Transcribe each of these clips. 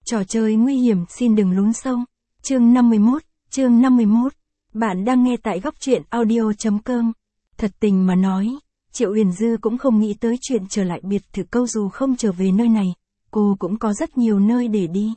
Trò chơi nguy hiểm xin đừng lún sâu. Chương 51. Bạn đang nghe tại góc truyện audio.com. Thật tình mà nói, Triệu Huyền Dư cũng không nghĩ tới chuyện trở lại biệt thự câu dù không trở về nơi này, cô cũng có rất nhiều nơi để đi.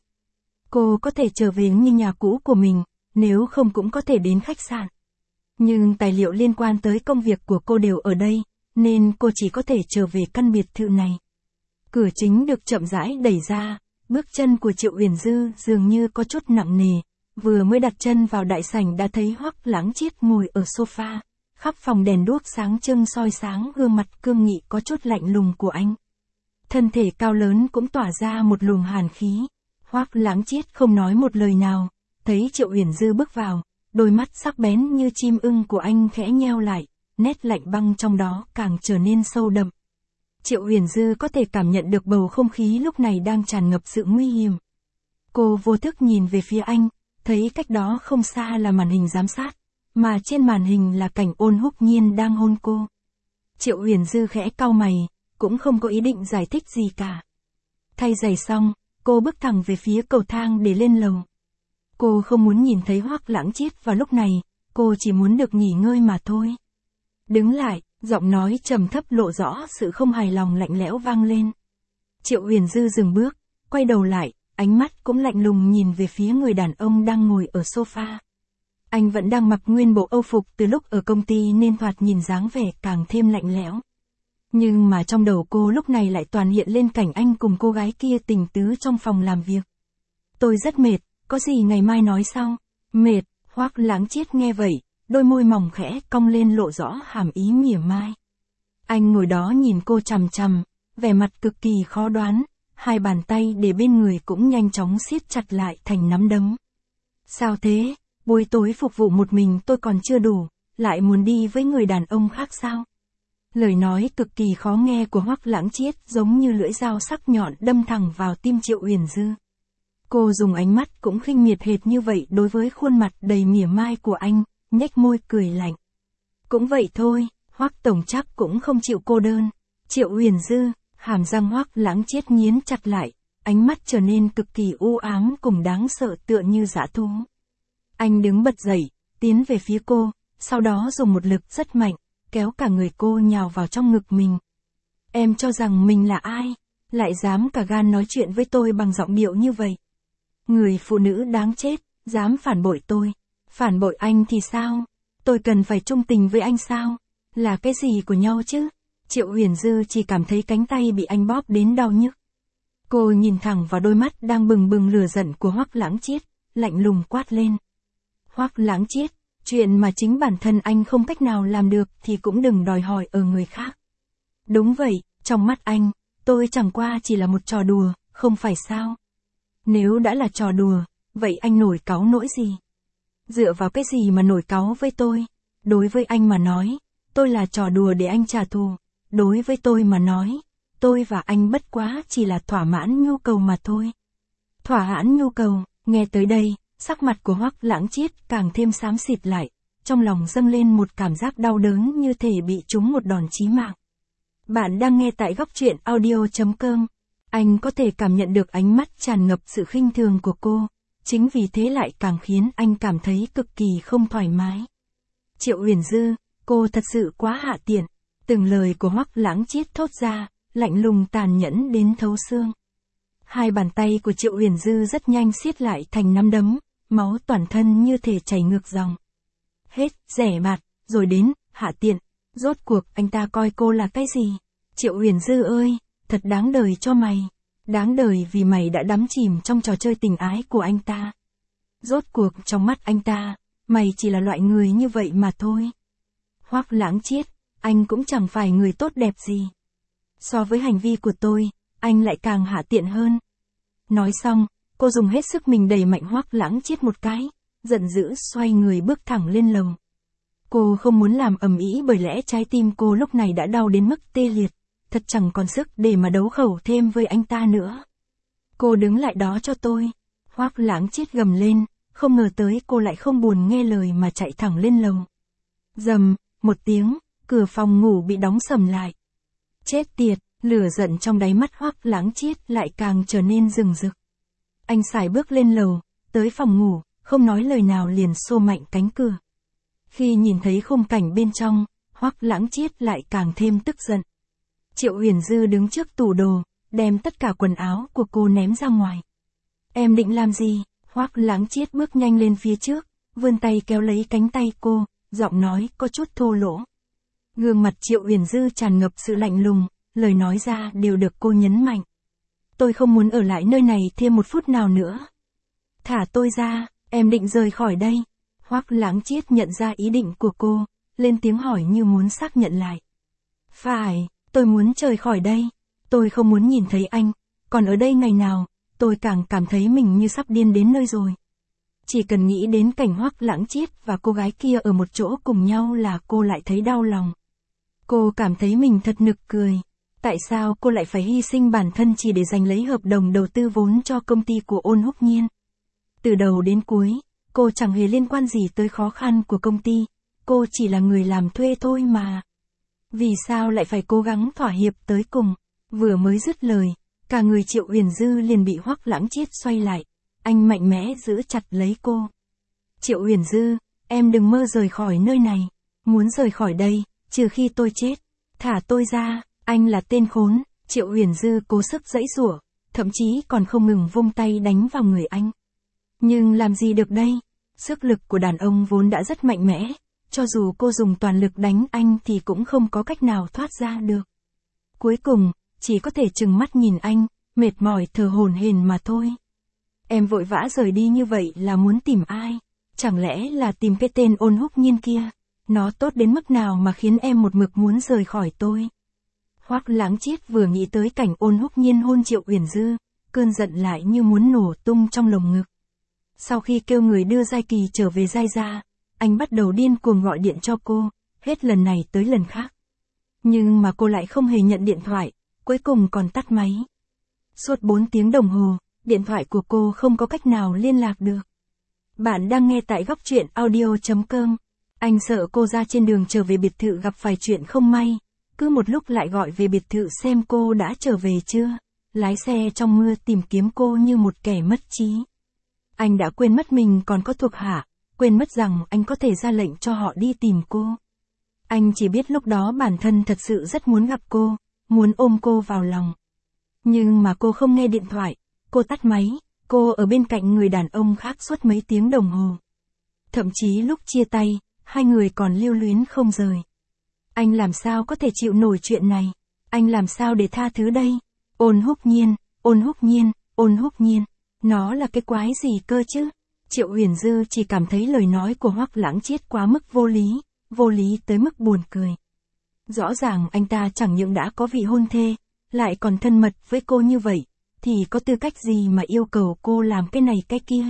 Cô có thể trở về như nhà cũ của mình, nếu không cũng có thể đến khách sạn. Nhưng tài liệu liên quan tới công việc của cô đều ở đây, nên cô chỉ có thể trở về căn biệt thự này. Cửa chính được chậm rãi đẩy ra, bước chân của Triệu Huyền Dư dường như có chút nặng nề, vừa mới đặt chân vào đại sảnh đã thấy Hoắc Lãng Chiết ngồi ở sofa, khắp phòng đèn đuốc sáng trưng soi sáng gương mặt cương nghị có chút lạnh lùng của anh. Thân thể cao lớn cũng tỏa ra một luồng hàn khí. Hoắc Lãng Chiết không nói một lời nào, thấy Triệu Huyền Dư bước vào, đôi mắt sắc bén như chim ưng của anh khẽ nheo lại, nét lạnh băng trong đó càng trở nên sâu đậm. Triệu Huyền Dư có thể cảm nhận được bầu không khí lúc này đang tràn ngập sự nguy hiểm. Cô vô thức nhìn về phía anh, thấy cách đó không xa là màn hình giám sát, mà trên màn hình là cảnh Ôn Húc Nhiên đang hôn cô. Triệu Huyền Dư khẽ cau mày, cũng không có ý định giải thích gì cả. Thay giày xong, cô bước thẳng về phía cầu thang để lên lầu. Cô không muốn nhìn thấy Hoắc Lãng Chiết vào lúc này, cô chỉ muốn được nghỉ ngơi mà thôi. Đứng lại, giọng nói trầm thấp lộ rõ sự không hài lòng lạnh lẽo vang lên. Triệu Huyền Dư dừng bước, quay đầu lại, ánh mắt cũng lạnh lùng nhìn về phía người đàn ông đang ngồi ở sofa. Anh vẫn đang mặc nguyên bộ âu phục từ lúc ở công ty nên thoạt nhìn dáng vẻ càng thêm lạnh lẽo. Nhưng mà trong đầu cô lúc này lại toàn hiện lên cảnh anh cùng cô gái kia tình tứ trong phòng làm việc. Tôi rất mệt, có gì ngày mai nói sau. Mệt, Hoắc Lãng Chiết nghe vậy, đôi môi mỏng khẽ cong lên lộ rõ hàm ý mỉa mai. Anh ngồi đó nhìn cô chằm chằm, vẻ mặt cực kỳ khó đoán, hai bàn tay để bên người cũng nhanh chóng siết chặt lại thành nắm đấm. Sao thế, buổi tối phục vụ một mình tôi còn chưa đủ, lại muốn đi với người đàn ông khác sao? Lời nói cực kỳ khó nghe của Hoắc Lãng Chiết giống như lưỡi dao sắc nhọn đâm thẳng vào tim Triệu Huyền Dư. Cô dùng ánh mắt cũng khinh miệt hệt như vậy đối với khuôn mặt đầy mỉa mai của anh, nhếch môi cười lạnh. Cũng vậy thôi, Hoắc tổng chắc cũng không chịu cô đơn. Triệu Huyền Dư, hàm răng Hoắc Lãng Chiết nghiến chặt lại, ánh mắt trở nên cực kỳ u ám cùng đáng sợ tựa như dã thú. Anh đứng bật dậy, tiến về phía cô, sau đó dùng một lực rất mạnh, kéo cả người cô nhào vào trong ngực mình. Em cho rằng mình là ai? Lại dám cả gan nói chuyện với tôi bằng giọng điệu như vậy. Người phụ nữ đáng chết, dám phản bội tôi. Phản bội anh thì sao? Tôi cần phải trung tình với anh sao? Là cái gì của nhau chứ? Triệu Huyền Dư chỉ cảm thấy cánh tay bị anh bóp đến đau nhức. Cô nhìn thẳng vào đôi mắt đang bừng bừng lửa giận của Hoắc Lãng Chiết, lạnh lùng quát lên. Hoắc Lãng Chiết, chuyện mà chính bản thân anh không cách nào làm được thì cũng đừng đòi hỏi ở người khác. Đúng vậy, trong mắt anh, tôi chẳng qua chỉ là một trò đùa, không phải sao? Nếu đã là trò đùa, vậy anh nổi cáu nỗi gì? Dựa vào cái gì mà nổi cáu với tôi? Đối với anh mà nói, tôi là trò đùa để anh trả thù. Đối với tôi mà nói, tôi và anh bất quá chỉ là thỏa mãn nhu cầu mà thôi. Thỏa mãn nhu cầu, nghe tới đây, sắc mặt của Hoắc Lãng Chiết càng thêm xám xịt lại, trong lòng dâng lên một cảm giác đau đớn như thể bị trúng một đòn chí mạng. Bạn đang nghe tại góc truyện audio.com. Anh có thể cảm nhận được ánh mắt tràn ngập sự khinh thường của cô, chính vì thế lại càng khiến anh cảm thấy cực kỳ không thoải mái. Triệu Huyền Dư, cô thật sự quá hạ tiện. Từng lời của Hoắc Lãng Chiết thốt ra, lạnh lùng tàn nhẫn đến thấu xương. Hai bàn tay của Triệu Huyền Dư rất nhanh siết lại thành nắm đấm, máu toàn thân như thể chảy ngược dòng. Hết, rẻ mạt, rồi đến, hạ tiện. Rốt cuộc anh ta coi cô là cái gì? Triệu Huyền Dư ơi, thật đáng đời cho mày. Đáng đời vì mày đã đắm chìm trong trò chơi tình ái của anh ta. Rốt cuộc trong mắt anh ta, mày chỉ là loại người như vậy mà thôi. Hoắc Lãng Chiết, anh cũng chẳng phải người tốt đẹp gì. So với hành vi của tôi, anh lại càng hạ tiện hơn. Nói xong, cô dùng hết sức mình đẩy mạnh Hoắc Lãng Chiết một cái, giận dữ xoay người bước thẳng lên lầu. Cô không muốn làm ầm ĩ bởi lẽ trái tim cô lúc này đã đau đến mức tê liệt, thật chẳng còn sức để mà đấu khẩu thêm với anh ta nữa. Cô đứng lại đó cho tôi. Hoắc Lãng Chiết gầm lên, không ngờ tới cô lại không buồn nghe lời mà chạy thẳng lên lầu. Rầm, một tiếng, cửa phòng ngủ bị đóng sầm lại. Chết tiệt, lửa giận trong đáy mắt Hoắc Lãng Chiết lại càng trở nên rừng rực. Anh sải bước lên lầu, tới phòng ngủ, không nói lời nào liền xô mạnh cánh cửa. Khi nhìn thấy khung cảnh bên trong, Hoắc Lãng Chiết lại càng thêm tức giận. Triệu Uyển Dư đứng trước tủ đồ, đem tất cả quần áo của cô ném ra ngoài. Em định làm gì? Hoắc Lãng Chiết bước nhanh lên phía trước, vươn tay kéo lấy cánh tay cô, giọng nói có chút thô lỗ. Gương mặt Triệu Uyển Dư tràn ngập sự lạnh lùng, lời nói ra đều được cô nhấn mạnh. Tôi không muốn ở lại nơi này thêm một phút nào nữa. Thả tôi ra, em định rời khỏi đây. Hoắc Lãng Chiết nhận ra ý định của cô, lên tiếng hỏi như muốn xác nhận lại. Phải, tôi muốn rời khỏi đây. Tôi không muốn nhìn thấy anh, còn ở đây ngày nào, tôi càng cảm thấy mình như sắp điên đến nơi rồi. Chỉ cần nghĩ đến cảnh Hoắc Lãng Chiết và cô gái kia ở một chỗ cùng nhau là cô lại thấy đau lòng. Cô cảm thấy mình thật nực cười. Tại sao cô lại phải hy sinh bản thân chỉ để giành lấy hợp đồng đầu tư vốn cho công ty của Ôn Húc Nhiên? Từ đầu đến cuối, cô chẳng hề liên quan gì tới khó khăn của công ty, cô chỉ là người làm thuê thôi mà. Vì sao lại phải cố gắng thỏa hiệp tới cùng? Vừa mới dứt lời, cả người Triệu Uyển Dư liền bị Hoắc Lãng Chiết xoay lại, anh mạnh mẽ giữ chặt lấy cô. Triệu Uyển Dư, em đừng mơ rời khỏi nơi này, muốn rời khỏi đây, trừ khi tôi chết. Thả tôi ra, anh là tên khốn. Triệu Uyển Dư cố sức giãy giụa, thậm chí còn không ngừng vung tay đánh vào người anh. Nhưng làm gì được đây? Sức lực của đàn ông vốn đã rất mạnh mẽ, cho dù cô dùng toàn lực đánh anh thì cũng không có cách nào thoát ra được. Cuối cùng, chỉ có thể trừng mắt nhìn anh, mệt mỏi thở hổn hển mà thôi. Em vội vã rời đi như vậy là muốn tìm ai? Chẳng lẽ là tìm cái tên Ôn Húc Nhiên kia? Nó tốt đến mức nào mà khiến em một mực muốn rời khỏi tôi? Hoắc Lãng Chiết vừa nghĩ tới cảnh Ôn Húc Nhiên hôn Triệu Uyển Dư, cơn giận lại như muốn nổ tung trong lồng ngực. Sau khi kêu người đưa Giai Kỳ trở về Giai gia, anh bắt đầu điên cuồng gọi điện cho cô, hết lần này tới lần khác. Nhưng mà cô lại không hề nhận điện thoại, cuối cùng còn tắt máy. Suốt 4 tiếng đồng hồ, điện thoại của cô không có cách nào liên lạc được. Bạn đang nghe tại Góc Truyện Audio.com. Anh sợ cô ra trên đường trở về biệt thự gặp phải chuyện không may, cứ một lúc lại gọi về biệt thự xem cô đã trở về chưa, lái xe trong mưa tìm kiếm cô như một kẻ mất trí. Anh đã quên mất mình còn có thuộc hạ, quên mất rằng anh có thể ra lệnh cho họ đi tìm cô. Anh chỉ biết lúc đó bản thân thật sự rất muốn gặp cô, muốn ôm cô vào lòng. Nhưng mà cô không nghe điện thoại, cô tắt máy, cô ở bên cạnh người đàn ông khác suốt mấy tiếng đồng hồ. Thậm chí lúc chia tay, hai người còn lưu luyến không rời. Anh làm sao có thể chịu nổi chuyện này? Anh làm sao để tha thứ đây? Ôn Húc Nhiên, Ôn Húc Nhiên, Ôn Húc Nhiên. Nó là cái quái gì cơ chứ? Triệu Uyển Dư chỉ cảm thấy lời nói của Hoắc Lãng Chiết quá mức vô lý tới mức buồn cười. Rõ ràng anh ta chẳng những đã có vị hôn thê, lại còn thân mật với cô như vậy, thì có tư cách gì mà yêu cầu cô làm cái này cái kia?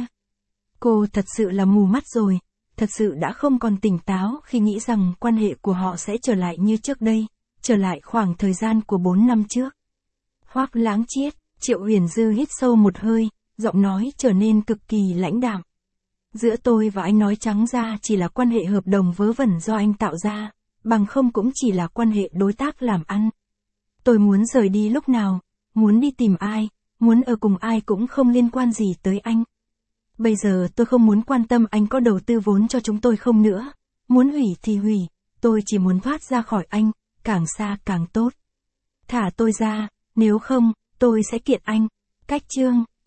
Cô thật sự là mù mắt rồi, thật sự đã không còn tỉnh táo khi nghĩ rằng quan hệ của họ sẽ trở lại như trước đây, trở lại khoảng thời gian của 4 năm trước. Hoắc Lãng Chiết, Triệu Uyển Dư hít sâu một hơi, giọng nói trở nên cực kỳ lãnh đạm. Giữa tôi và anh nói trắng ra chỉ là quan hệ hợp đồng vớ vẩn do anh tạo ra, bằng không cũng chỉ là quan hệ đối tác làm ăn. Tôi muốn rời đi lúc nào, muốn đi tìm ai, muốn ở cùng ai cũng không liên quan gì tới anh. Bây giờ tôi không muốn quan tâm anh có đầu tư vốn cho chúng tôi không nữa, muốn hủy thì hủy, tôi chỉ muốn thoát ra khỏi anh, càng xa càng tốt. Thả tôi ra, nếu không, tôi sẽ kiện anh. Cách chương